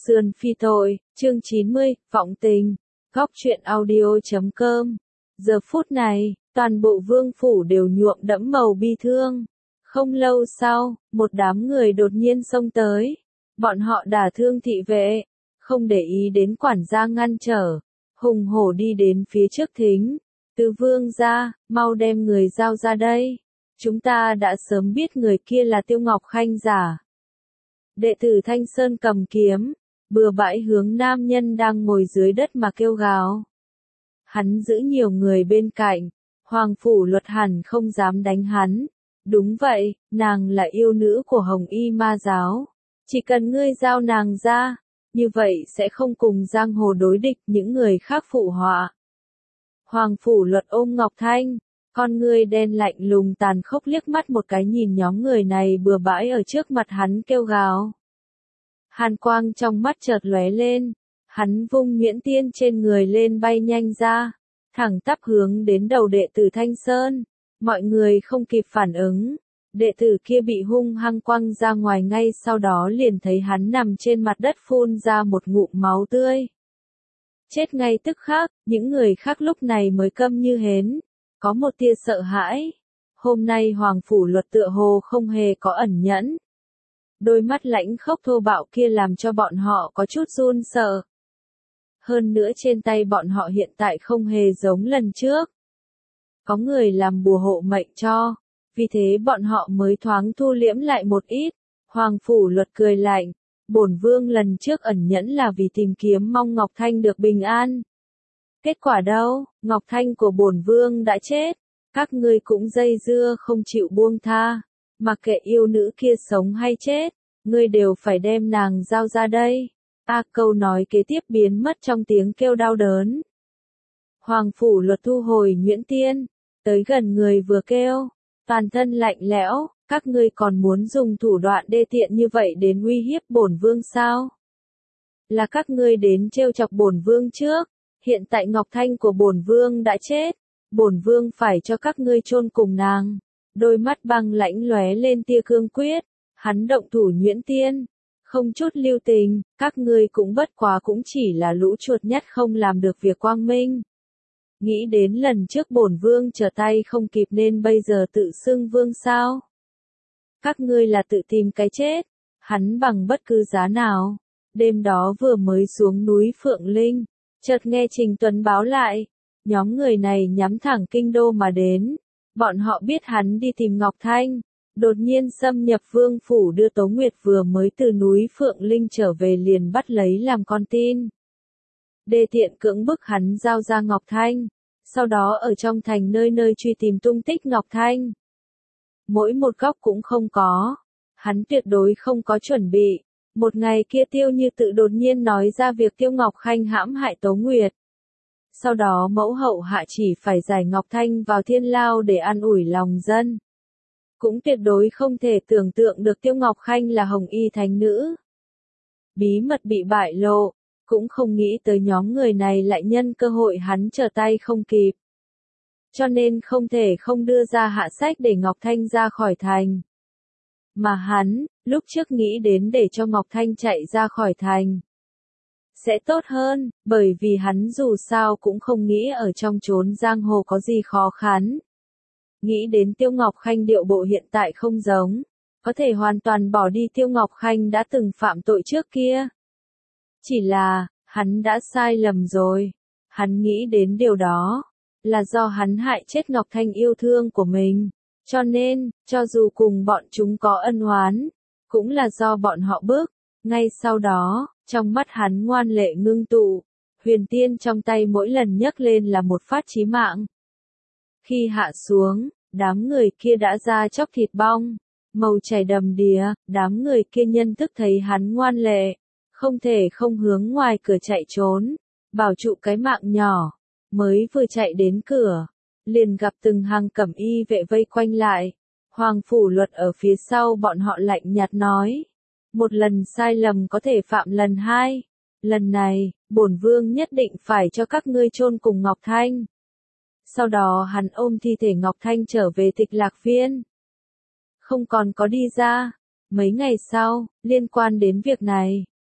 Sườn phi tội, chương 90, vọng tình, góc truyện audio.com. Giờ phút này, toàn bộ vương phủ đều nhuộm đẫm màu bi thương. Không lâu sau, một đám người đột nhiên xông tới. Bọn họ đả thương thị vệ, không để ý đến quản gia ngăn trở, hùng hổ đi đến phía trước thính. Tứ vương gia, mau đem người giao ra đây. Chúng ta đã sớm biết người kia là Tiêu Ngọc Khanh giả. Đệ tử Thanh Sơn cầm kiếm, bừa bãi hướng nam nhân đang ngồi dưới đất mà kêu gào. Hắn giữ nhiều người bên cạnh, Hoàng Phủ Luật hẳn không dám đánh hắn. Đúng vậy, nàng là yêu nữ của Hồng Y Ma giáo. Chỉ cần ngươi giao nàng ra, như vậy sẽ không cùng giang hồ đối địch những người khác phụ họa. Hoàng Phủ Luật ôm Ngọc Thanh, con ngươi đen lạnh lùng tàn khốc liếc mắt một cái nhìn nhóm người này bừa bãi ở trước mặt hắn kêu gào. Hàn quang trong mắt chợt lóe lên, hắn vung nhuyễn tiên trên người lên bay nhanh ra, thẳng tắp hướng đến đầu đệ tử Thanh Sơn. Mọi người không kịp phản ứng, đệ tử kia bị hung hăng quăng ra ngoài ngay sau đó liền thấy hắn nằm trên mặt đất phun ra một ngụm máu tươi. Chết ngay tức khắc, những người khác lúc này mới câm như hến, có một tia sợ hãi. Hôm nay Hoàng Phủ Luật tựa hồ không hề có ẩn nhẫn. Đôi mắt lãnh khốc thô bạo kia làm cho bọn họ có chút run sợ. Hơn nữa trên tay bọn họ hiện tại không hề giống lần trước. Có người làm bùa hộ mệnh cho, vì thế bọn họ mới thoáng thu liễm lại một ít. Hoàng Phủ Luật cười lạnh, bổn vương lần trước ẩn nhẫn là vì tìm kiếm mong Ngọc Thanh được bình an. Kết quả đâu, Ngọc Thanh của bổn vương đã chết, các ngươi cũng dây dưa không chịu buông tha, mặc kệ yêu nữ kia sống hay chết, ngươi đều phải đem nàng giao ra đây. Câu nói kế tiếp biến mất trong tiếng kêu đau đớn. Hoàng Phủ Luật thu hồi nhuyễn tiên, tới gần người vừa kêu, toàn thân lạnh lẽo, các ngươi còn muốn dùng thủ đoạn đê tiện như vậy đến uy hiếp bổn vương sao? Là các ngươi đến trêu chọc bổn vương trước, hiện tại Ngọc Thanh của bổn vương đã chết, bổn vương phải cho các ngươi chôn cùng nàng. Đôi mắt băng lãnh lóe lên tia cương quyết, hắn động thủ nhuyễn tiên, không chút lưu tình, các ngươi cũng bất quá cũng chỉ là lũ chuột nhắt không làm được việc quang minh. Nghĩ đến lần trước bổn vương trở tay không kịp nên bây giờ tự xưng vương sao? Các ngươi là tự tìm cái chết, hắn bằng bất cứ giá nào. Đêm đó vừa mới xuống núi Phượng Linh, chợt nghe Trình Tuấn báo lại, nhóm người này nhắm thẳng kinh đô mà đến. Bọn họ biết hắn đi tìm Ngọc Thanh, đột nhiên xâm nhập vương phủ đưa Tố Nguyệt vừa mới từ núi Phượng Linh trở về liền bắt lấy làm con tin. Đê tiện cưỡng bức hắn giao ra Ngọc Thanh, sau đó ở trong thành nơi nơi truy tìm tung tích Ngọc Thanh. Mỗi một góc cũng không có, hắn tuyệt đối không có chuẩn bị. Một ngày kia Tiêu Như Tự đột nhiên nói ra việc Tiêu Ngọc Khanh hãm hại Tố Nguyệt. Sau đó mẫu hậu hạ chỉ phải giải Ngọc Thanh vào thiên lao để an ủi lòng dân. Cũng tuyệt đối không thể tưởng tượng được Tiêu Ngọc Khanh là Hồng Y thánh nữ. Bí mật bị bại lộ, cũng không nghĩ tới nhóm người này lại nhân cơ hội hắn trở tay không kịp. Cho nên không thể không đưa ra hạ sách để Ngọc Thanh ra khỏi thành. Mà hắn, lúc trước nghĩ đến để cho Ngọc Thanh chạy ra khỏi thành sẽ tốt hơn, bởi vì hắn dù sao cũng không nghĩ ở trong chốn giang hồ có gì khó khăn. Nghĩ đến Tiêu Ngọc Khanh điệu bộ hiện tại không giống, có thể hoàn toàn bỏ đi Tiêu Ngọc Khanh đã từng phạm tội trước kia. Chỉ là, hắn đã sai lầm rồi. Hắn nghĩ đến điều đó, là do hắn hại chết Ngọc Thanh yêu thương của mình. Cho nên, cho dù cùng bọn chúng có ân oán, cũng là do bọn họ bức. Ngay sau đó, trong mắt hắn ngoan lệ ngưng tụ, huyền tiên trong tay mỗi lần nhấc lên là một phát chí mạng. Khi hạ xuống, đám người kia đã ra chóc thịt bong, màu chảy đầm đìa, đám người kia nhân thức thấy hắn ngoan lệ, không thể không hướng ngoài cửa chạy trốn, bảo trụ cái mạng nhỏ, mới vừa chạy đến cửa, liền gặp từng hàng cẩm y vệ vây quanh lại. Hoàng Phủ Luật ở phía sau bọn họ lạnh nhạt nói, một lần sai lầm có thể phạm lần hai, lần này, bổn vương nhất định phải cho các ngươi chôn cùng Ngọc Thanh. Sau đó hắn ôm thi thể Ngọc Thanh trở về Tịch Lạc Viên. Không còn có đi ra. Mấy ngày sau, liên quan đến việc này,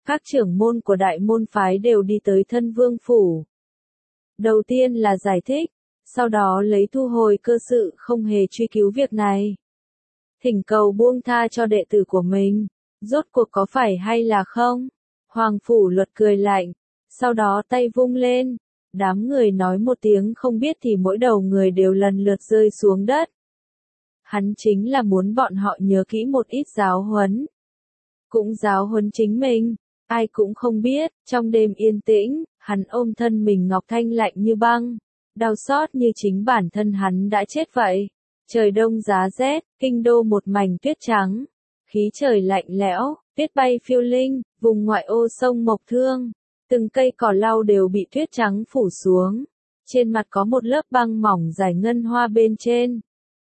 Các trưởng môn của đại môn phái đều đi tới thân vương phủ. Đầu tiên là giải thích, sau đó lấy thu hồi cơ sự không hề truy cứu việc này. Thỉnh cầu buông tha cho đệ tử của mình, rốt cuộc có phải hay là không? Hoàng Phủ Luật cười lạnh, sau đó tay vung lên, đám người nói một tiếng không biết thì mỗi đầu người đều lần lượt rơi xuống đất. Hắn chính là muốn bọn họ nhớ kỹ một ít giáo huấn. Cũng giáo huấn chính mình, ai cũng không biết, trong đêm yên tĩnh, hắn ôm thân mình ngọc thanh lạnh như băng, đau xót như chính bản thân hắn đã chết vậy. Trời đông giá rét, kinh đô một mảnh tuyết trắng, khí trời lạnh lẽo, tuyết bay phiêu linh, vùng ngoại ô sông Mộc Thương, từng cây cỏ lau đều bị tuyết trắng phủ xuống, trên mặt có một lớp băng mỏng giải ngân hoa bên trên.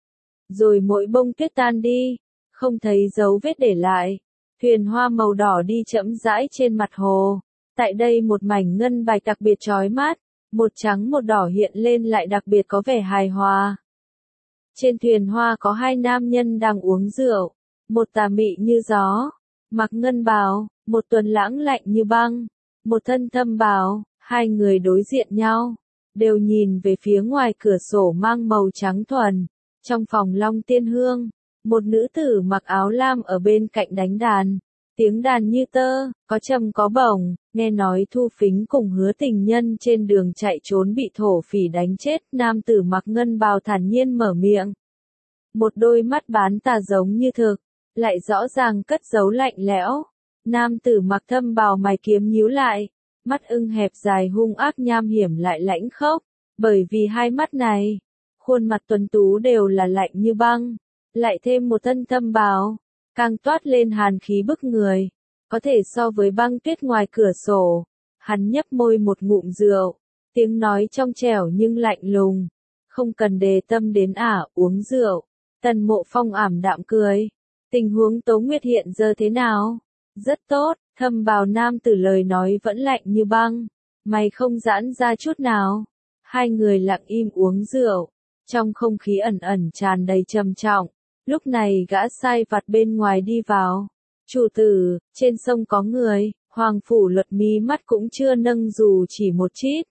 Rồi mỗi bông tuyết tan đi, không thấy dấu vết để lại, thuyền hoa màu đỏ đi chậm rãi trên mặt hồ, tại đây một mảnh ngân bạch đặc biệt chói mắt, một trắng một đỏ hiện lên lại đặc biệt có vẻ hài hòa. Trên thuyền hoa có hai nam nhân đang uống rượu, một tà mị như gió, mặc ngân bào, một tuấn lãng lạnh như băng, một thân thâm bào, hai người đối diện nhau, đều nhìn về phía ngoài cửa sổ mang màu trắng thuần, trong phòng Long Tiên Hương, một nữ tử mặc áo lam ở bên cạnh đánh đàn, tiếng đàn như tơ, có trầm có bổng, nghe nói Thu Phính cùng Hứa Tình Nhân trên đường chạy trốn bị thổ phỉ đánh chết, nam tử mặc ngân bào thản nhiên mở miệng. Một đôi mắt bán tà giống như thực, lại rõ ràng cất giấu lạnh lẽo. Nam tử mặc thâm bào mày kiếm nhíu lại, mắt ưng hẹp dài hung ác nham hiểm lại lãnh khốc, bởi vì hai mắt này, khuôn mặt tuấn tú đều là lạnh như băng, lại thêm một thân thâm bào, càng toát lên hàn khí bức người, có thể so với băng tuyết ngoài cửa sổ. Hắn nhấp môi một ngụm rượu, tiếng nói trong trẻo nhưng lạnh lùng, không cần đề tâm đến uống rượu. Tần Mộ Phong ảm đạm cười, tình huống Tố Nguyệt hiện giờ thế nào? Rất tốt, thâm bào nam tử lời nói vẫn lạnh như băng, mày không giãn ra chút nào. Hai người lặng im uống rượu, trong không khí ẩn ẩn tràn đầy trầm trọng. Lúc này gã sai vặt bên ngoài đi vào. Chủ tử, trên sông có người. Hoàng Phủ Luật mí mắt cũng chưa nâng dù chỉ một chít.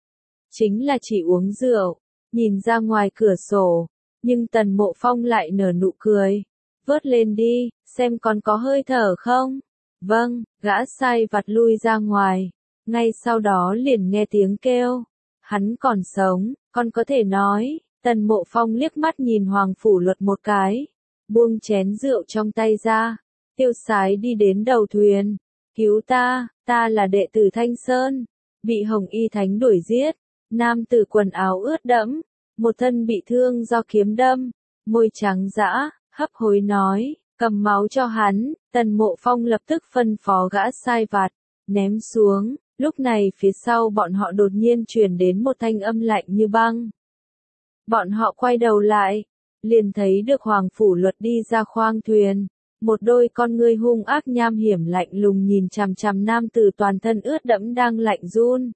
Chính là chỉ uống rượu, nhìn ra ngoài cửa sổ, nhưng Tần Mộ Phong lại nở nụ cười. Vớt lên đi, xem còn có hơi thở không? Vâng, gã sai vặt lui ra ngoài, ngay sau đó liền nghe tiếng kêu. Hắn còn sống, con có thể nói. Tần Mộ Phong liếc mắt nhìn Hoàng Phủ Luật một cái, buông chén rượu trong tay ra, tiêu sái đi đến đầu thuyền. Cứu ta, ta là đệ tử Thanh Sơn, bị Hồng Y Thánh đuổi giết. Nam tử quần áo ướt đẫm, một thân bị thương do kiếm đâm, môi trắng dã, hấp hối nói, cầm máu cho hắn. Tần Mộ Phong lập tức phân phó gã sai vặt, ném xuống. Lúc này phía sau bọn họ đột nhiên truyền đến một thanh âm lạnh như băng. Bọn họ quay đầu lại, liền thấy được Hoàng Phủ Luật đi ra khoang thuyền. Một đôi con ngươi hung ác nham hiểm lạnh lùng nhìn chằm chằm nam tử toàn thân ướt đẫm đang lạnh run.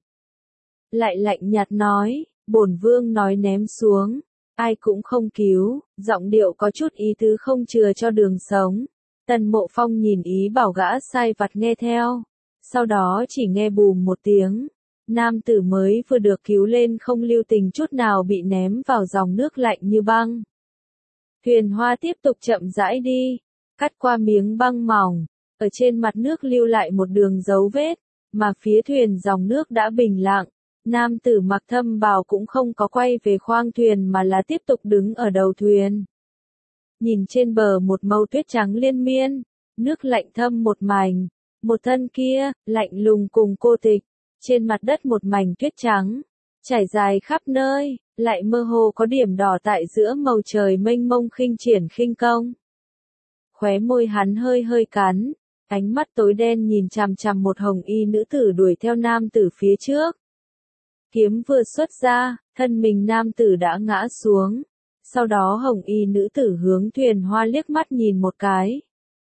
Lại lạnh nhạt nói, bổn vương nói ném xuống, ai cũng không cứu, giọng điệu có chút ý tứ không chừa cho đường sống. Tần Mộ Phong nhìn ý bảo gã sai vặt nghe theo, sau đó chỉ nghe bùm một tiếng. Nam tử mới vừa được cứu lên không lưu tình chút nào bị ném vào dòng nước lạnh như băng. Thuyền hoa tiếp tục chậm rãi đi, cắt qua miếng băng mỏng, ở trên mặt nước lưu lại một đường dấu vết, mà phía thuyền dòng nước đã bình lặng. Nam tử mặc thâm bào cũng không có quay về khoang thuyền mà là tiếp tục đứng ở đầu thuyền. Nhìn trên bờ một màu tuyết trắng liên miên, nước lạnh thâm một mảnh, một thân kia, lạnh lùng cùng cô tịch. Trên mặt đất một mảnh tuyết trắng, trải dài khắp nơi, lại mơ hồ có điểm đỏ tại giữa màu trời mênh mông khinh triển khinh công. Khóe môi hắn hơi hơi cắn, ánh mắt tối đen nhìn chằm chằm một hồng y nữ tử đuổi theo nam tử phía trước. Kiếm vừa xuất ra, thân mình nam tử đã ngã xuống. Sau đó hồng y nữ tử hướng thuyền hoa liếc mắt nhìn một cái.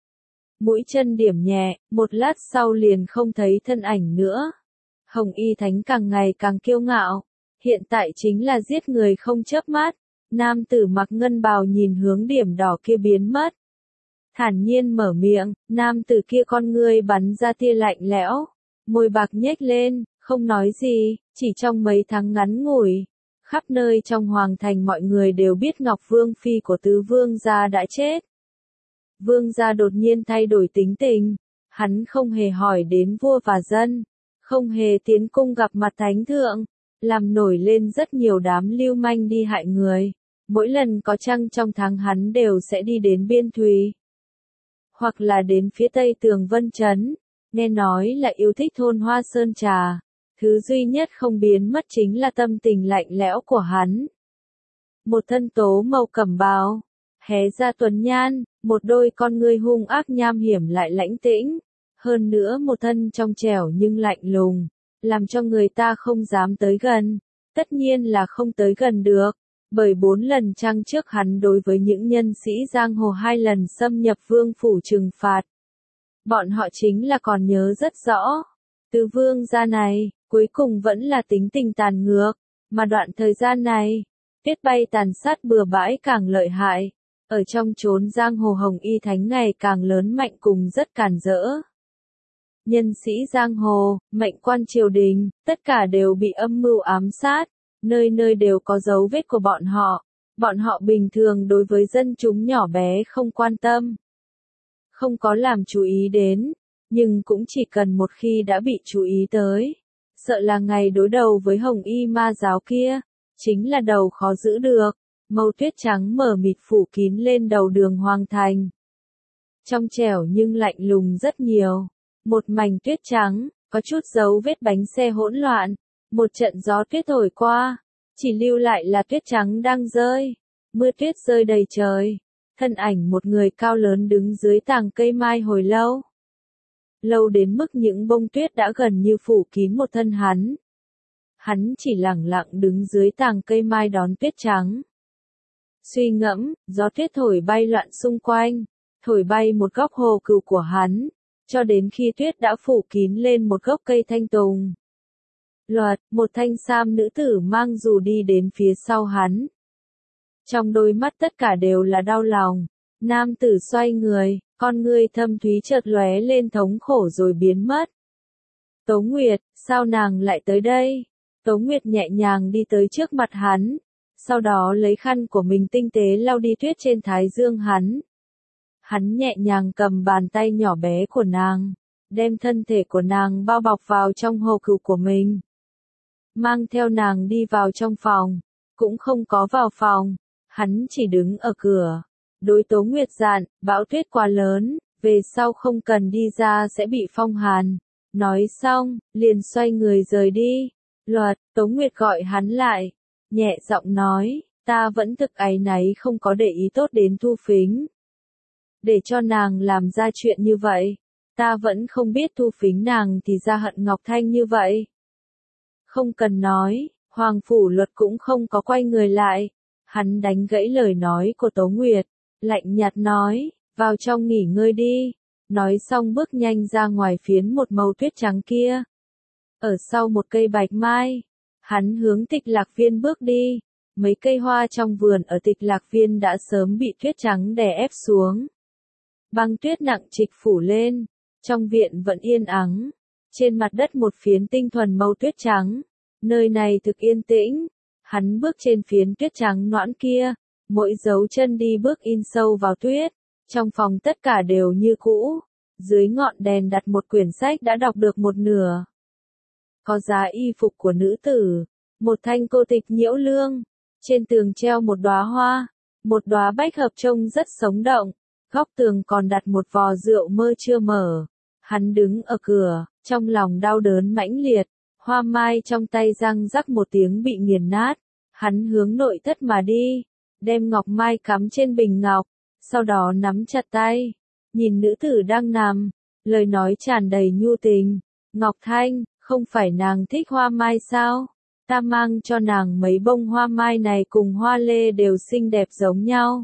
Mũi chân điểm nhẹ, một lát sau liền không thấy thân ảnh nữa. Hồng Y Thánh càng ngày càng kiêu ngạo, hiện tại chính là giết người không chớp mắt. Nam tử mặc ngân bào nhìn hướng điểm đỏ kia biến mất. thản nhiên mở miệng, nam tử kia con ngươi bắn ra tia lạnh lẽo, môi bạc nhếch lên, không nói gì, chỉ trong mấy tháng ngắn ngủi. Khắp nơi trong hoàng thành mọi người đều biết Ngọc Vương Phi của tứ vương gia đã chết. Vương gia đột nhiên thay đổi tính tình, hắn không hề hỏi đến vua và dân, không hề tiến cung gặp mặt thánh thượng, làm nổi lên rất nhiều đám lưu manh đi hại người. Mỗi lần có trăng trong tháng hắn đều sẽ đi đến Biên Thùy, hoặc là đến phía tây tường Vân Trấn, nghe nói là yêu thích thôn Hoa Sơn Trà. Thứ duy nhất không biến mất chính là tâm tình lạnh lẽo của hắn. Một thân tố màu cẩm bào, hé ra tuấn nhan, một đôi con ngươi hung ác nham hiểm lại lãnh tĩnh, hơn nữa một thân trong trẻo nhưng lạnh lùng, làm cho người ta không dám tới gần. Tất nhiên là không tới gần được, bởi 4 lần trăng trước hắn đối với những nhân sĩ giang hồ 2 lần xâm nhập vương phủ trừng phạt. Bọn họ chính là còn nhớ rất rõ. Tứ vương gia này, cuối cùng vẫn là tính tình tàn ngược, mà đoạn thời gian này, tuyết bay tàn sát bừa bãi càng lợi hại, ở trong chốn giang hồ Hồng Y Thánh ngày càng lớn mạnh cùng rất càn rỡ. Nhân sĩ giang hồ, mệnh quan triều đình, tất cả đều bị âm mưu ám sát, nơi nơi đều có dấu vết của bọn họ bình thường đối với dân chúng nhỏ bé không quan tâm, không có làm chú ý đến. Nhưng cũng chỉ cần một khi đã bị chú ý tới, sợ là ngày đối đầu với Hồng Y ma giáo kia, chính là đầu khó giữ được. Màu tuyết trắng mờ mịt phủ kín lên đầu đường hoàng thành. Trong trẻo nhưng lạnh lùng rất nhiều. Một mảnh tuyết trắng, có chút dấu vết bánh xe hỗn loạn. Một trận gió tuyết thổi qua, chỉ lưu lại là tuyết trắng đang rơi. Mưa tuyết rơi đầy trời. Thân ảnh một người cao lớn đứng dưới tàng cây mai hồi lâu. Lâu đến mức những bông tuyết đã gần như phủ kín một thân hắn. Hắn chỉ lẳng lặng đứng dưới tàng cây mai đón tuyết trắng. Suy ngẫm, gió tuyết thổi bay loạn xung quanh, thổi bay một góc hồ cừu của hắn, cho đến khi tuyết đã phủ kín lên một gốc cây thanh tùng. Loạt, một thanh sam nữ tử mang dù đi đến phía sau hắn. Trong đôi mắt tất cả đều là đau lòng, nam tử xoay người, con ngươi thâm thúy chợt lóe lên thống khổ rồi biến mất. Tố Nguyệt, sao nàng lại tới đây? Tố Nguyệt nhẹ nhàng đi tới trước mặt hắn, sau đó lấy khăn của mình tinh tế lau đi tuyết trên thái dương hắn. Hắn nhẹ nhàng cầm bàn tay nhỏ bé của nàng, đem thân thể của nàng bao bọc vào trong hồ cừu của mình. Mang theo nàng đi vào trong phòng, cũng không có vào phòng, hắn chỉ đứng ở cửa. Đối Tố Nguyệt dặn, bão tuyết quá lớn, về sau không cần đi ra sẽ bị phong hàn. Nói xong, liền xoay người rời đi. Loạt, Tố Nguyệt gọi hắn lại, nhẹ giọng nói, ta vẫn thực áy náy không có để ý tốt đến Thu Phính. Để cho nàng làm ra chuyện như vậy, ta vẫn không biết Thu Phính nàng thì ra hận Ngọc Thanh như vậy. Không cần nói, Hoàng Phủ Luật cũng không có quay người lại. Hắn đánh gãy lời nói của Tố Nguyệt, lạnh nhạt nói, vào trong nghỉ ngơi đi. Nói xong bước nhanh ra ngoài phiến một màu tuyết trắng kia. Ở sau một cây bạch mai, hắn hướng Tịch Lạc Viên bước đi. Mấy cây hoa trong vườn ở Tịch Lạc Viên đã sớm bị tuyết trắng đè ép xuống. Băng tuyết nặng trịch phủ lên, trong viện vẫn yên ắng. Trên mặt đất một phiến tinh thuần màu tuyết trắng, nơi này thực yên tĩnh. Hắn bước trên phiến tuyết trắng noãn kia, mỗi dấu chân đi bước in sâu vào tuyết. Trong phòng tất cả đều như cũ, dưới ngọn đèn đặt một quyển sách đã đọc được một nửa. Có giá y phục của nữ tử, một thanh cô tịch nhiễu lương, trên tường treo một đóa bách hợp trông rất sống động, góc tường còn đặt một vò rượu mơ chưa mở. Hắn đứng ở cửa, trong lòng đau đớn mãnh liệt, hoa mai trong tay răng rắc một tiếng bị nghiền nát. Hắn hướng nội thất mà đi, đem ngọc mai cắm trên bình ngọc, sau đó nắm chặt tay, nhìn nữ tử đang nằm, lời nói tràn đầy nhu tình. Ngọc Thanh, không phải nàng thích hoa mai sao? Ta mang cho nàng mấy bông hoa mai này cùng hoa lê đều xinh đẹp giống nhau.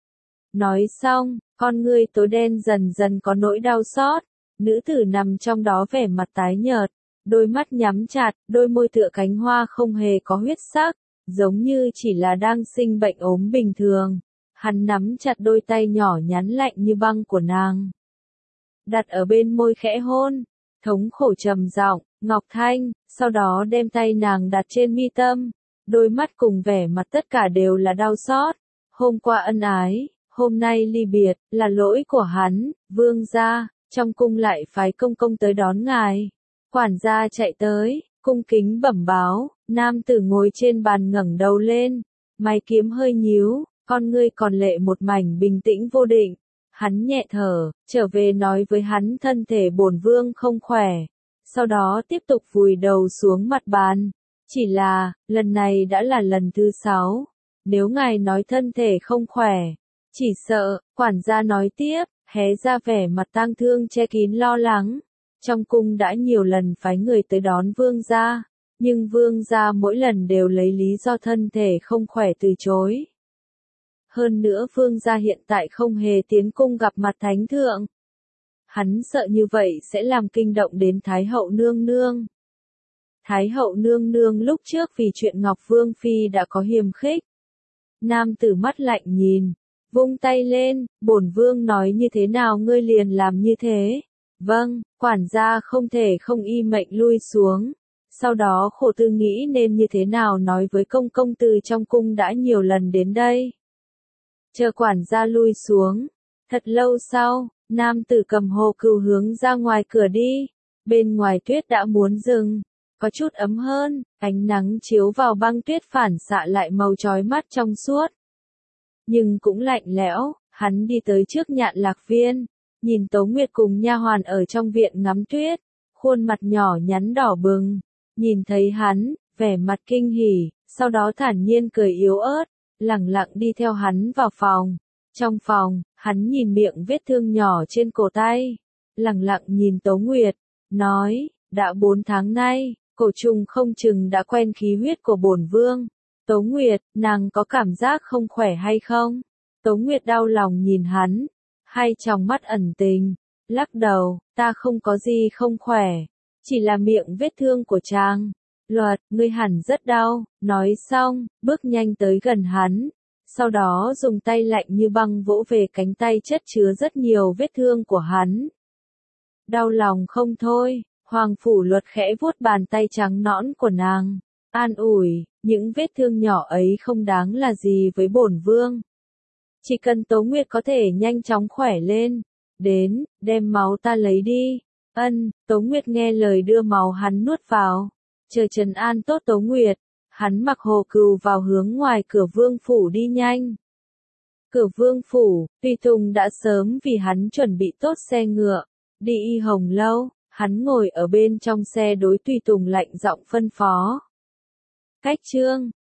Nói xong, con ngươi tối đen dần dần có nỗi đau xót, nữ tử nằm trong đó vẻ mặt tái nhợt, đôi mắt nhắm chặt, đôi môi tựa cánh hoa không hề có huyết sắc, giống như chỉ là đang sinh bệnh ốm bình thường. Hắn nắm chặt đôi tay nhỏ nhắn lạnh như băng của nàng, đặt ở bên môi khẽ hôn, thống khổ trầm giọng, Ngọc Thanh, sau đó đem tay nàng đặt trên mi tâm, đôi mắt cùng vẻ mặt tất cả đều là đau xót. Hôm qua ân ái, hôm nay ly biệt, là lỗi của hắn, vương gia, trong cung lại phái công công tới đón ngài. Quản gia chạy tới, cung kính bẩm báo, nam tử ngồi trên bàn ngẩng đầu lên, mày kiếm hơi nhíu, con ngươi còn lệ một mảnh bình tĩnh vô định. Hắn nhẹ thở, trở về nói với hắn thân thể bổn vương không khỏe, sau đó tiếp tục vùi đầu xuống mặt bàn. Chỉ là, lần này đã là lần thứ 6, nếu ngài nói thân thể không khỏe, chỉ sợ, quản gia nói tiếp, hé ra vẻ mặt tang thương che kín lo lắng. Trong cung đã nhiều lần phái người tới đón vương gia, nhưng vương gia mỗi lần đều lấy lý do thân thể không khỏe từ chối. Hơn nữa vương gia hiện tại không hề tiến cung gặp mặt thánh thượng. Hắn sợ như vậy sẽ làm kinh động đến Thái hậu nương nương. Thái hậu nương nương lúc trước vì chuyện Ngọc Vương Phi đã có hiềm khích. Nam tử mắt lạnh nhìn, vung tay lên, bổn vương nói như thế nào ngươi liền làm như thế. Vâng, quản gia không thể không y mệnh lui xuống. Sau đó khổ tư nghĩ nên như thế nào nói với công từ trong cung đã nhiều lần đến đây. Chờ quản gia lui xuống. Thật lâu sau, nam tử cầm hồ cừu hướng ra ngoài cửa đi. Bên ngoài tuyết đã muốn dừng, có chút ấm hơn, ánh nắng chiếu vào băng tuyết phản xạ lại màu chói mắt trong suốt. Nhưng cũng lạnh lẽo, hắn đi tới trước Nhạn Lạc Viên, nhìn Tố Nguyệt cùng nha hoàn ở trong viện ngắm tuyết, khuôn mặt nhỏ nhắn đỏ bừng, nhìn thấy hắn, vẻ mặt kinh hỉ, sau đó thản nhiên cười yếu ớt, lẳng lặng đi theo hắn vào phòng. Trong phòng, hắn nhìn miệng vết thương nhỏ trên cổ tay, lẳng lặng nhìn Tố Nguyệt, nói, đã 4 tháng nay, cổ trùng không chừng đã quen khí huyết của bổn vương. Tố Nguyệt, nàng có cảm giác không khỏe hay không? Tố Nguyệt đau lòng nhìn hắn, hai tròng mắt ẩn tình, lắc đầu, ta không có gì không khỏe, chỉ là miệng vết thương của chàng. Luật, ngươi hẳn rất đau, nói xong, bước nhanh tới gần hắn, sau đó dùng tay lạnh như băng vỗ về cánh tay chất chứa rất nhiều vết thương của hắn. Đau lòng không thôi, Hoàng Phủ Luật khẽ vuốt bàn tay trắng nõn của nàng, an ủi, những vết thương nhỏ ấy không đáng là gì với bổn vương. Chỉ cần Tố Nguyệt có thể nhanh chóng khỏe lên, đến, đem máu ta lấy đi. Ân, Tố Nguyệt nghe lời đưa máu hắn nuốt vào, chờ trấn an tốt Tố Nguyệt, hắn mặc hồ cừu vào hướng ngoài cửa vương phủ đi nhanh. Cửa vương phủ, Tùy Tùng đã sớm vì hắn chuẩn bị tốt xe ngựa, đi Y Hồng Lâu, hắn ngồi ở bên trong xe đối Tùy Tùng lạnh giọng phân phó. Cách chương